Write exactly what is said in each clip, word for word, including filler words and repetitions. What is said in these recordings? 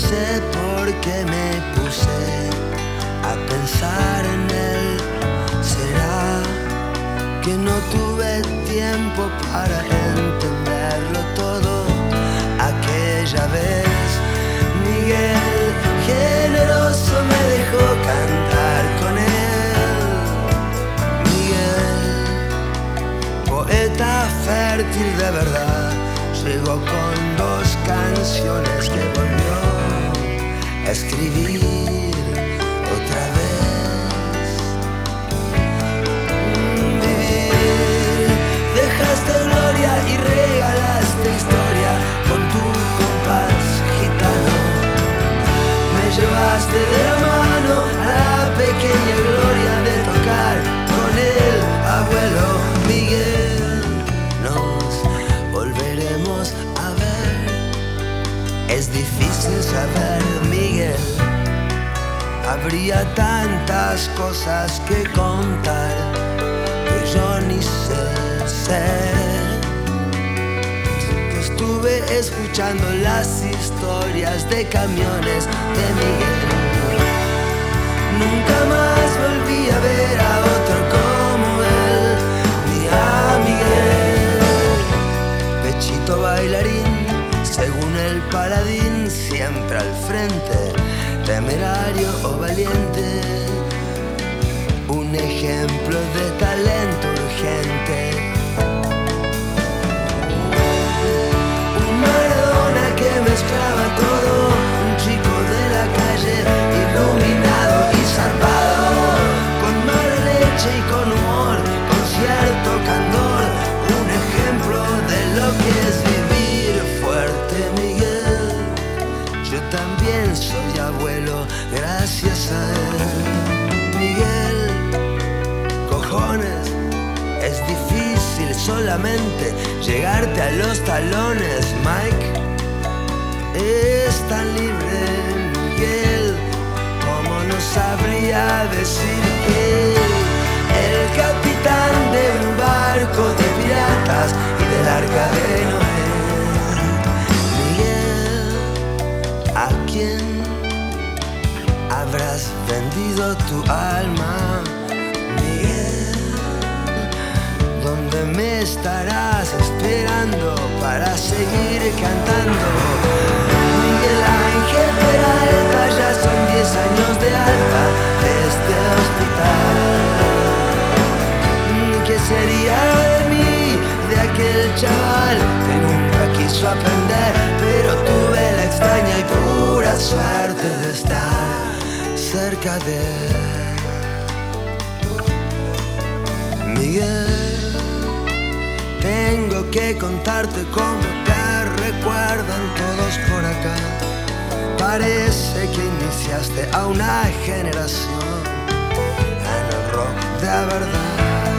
sé por qué me puse a pensar en él. ¿Será que no tuve tiempo para entenderlo todo aquella vez? Miguel, generoso, me dejó cantar con él. Miguel, poeta fértil de verdad, llegó con dos canciones que volvió a escribir otra vez. Vivir, dejaste gloria y regalaste historia con tu compás gitano. Me llevaste de la mano a la pequeña gloria de tocar con el abuelo Miguel. Nos volveremos a ver, es difícil saber, Miguel. Habría tantas cosas que contar que yo ni sé, sé que estuve escuchando las historias de camiones de Miguel. Nunca más volví a ver a otro como él, ni a Miguel. Pechito bailarín, según el paladín, siempre al frente, temerario o valiente, un ejemplo de talento urgente. Un Maradona que mezclaba todo, un chico de la calle, iluminado y zarpado, con mala leche y con humor, con cierto candor, un ejemplo de lo que es vivir fuerte, Miguel. Yo también soy abuelo gracias a él. Miguel, cojones, es difícil solamente llegarte a los talones. Mike es tan libre, Miguel, como no sabría decir que el capitán de un barco de piratas y del arca de Noé. ¿A quién habrás vendido tu alma, Miguel? ¿Dónde me estarás esperando para seguir cantando? Miguel Ángel Peralta, ya son diez años de alta de este hospital. ¿Qué sería de mí, de aquel chaval que nunca quiso aprender, pero tuve la extraña y pura suerte de estar cerca de él? Miguel, tengo que contarte cómo te recuerdan todos por acá. Parece que iniciaste a una generación en el rock de verdad.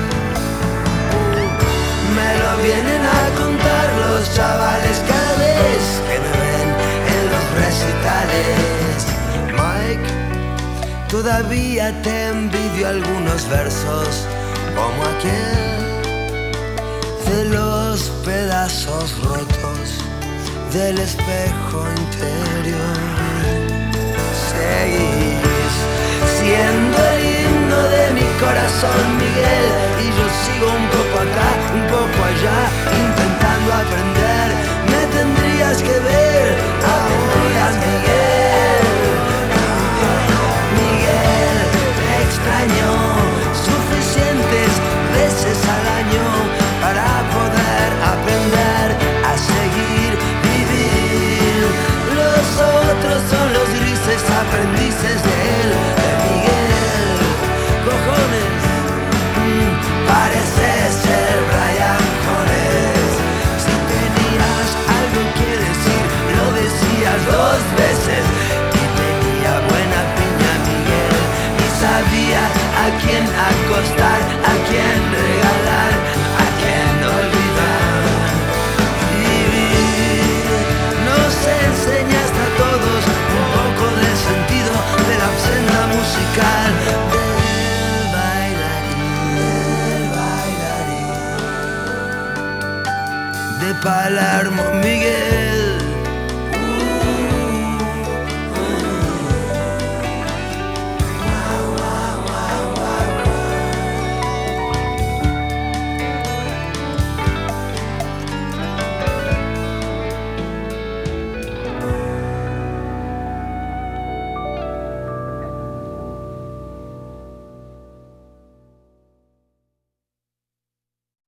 Me lo vienen a contar los chavales cada vez que me ven en los recitales. Mike, todavía te envidio algunos versos, como aquel de los pedazos rotos del espejo interior. Seguís siendo el himno de mi corazón, Miguel, y yo sigo un poco acá, un poco allá, intentando aprender. Me tendrías que ver ahora, Miguel. Miguel, te extraño suficientes veces al año para poder aprender a seguir vivir. Los otros son los grises aprendices de él, de Miguel. Cojones, mm, parece ser Brian Jones. Si tenías algo que decir, lo decías dos veces. Y tenía buena piña, Miguel, y sabía a quién acostar, a quién regalar, a quién olvidar. Vivir, nos enseñaste a todos un poco del sentido de la senda musical del bailarín, del bailarín de Palermo, Miguel.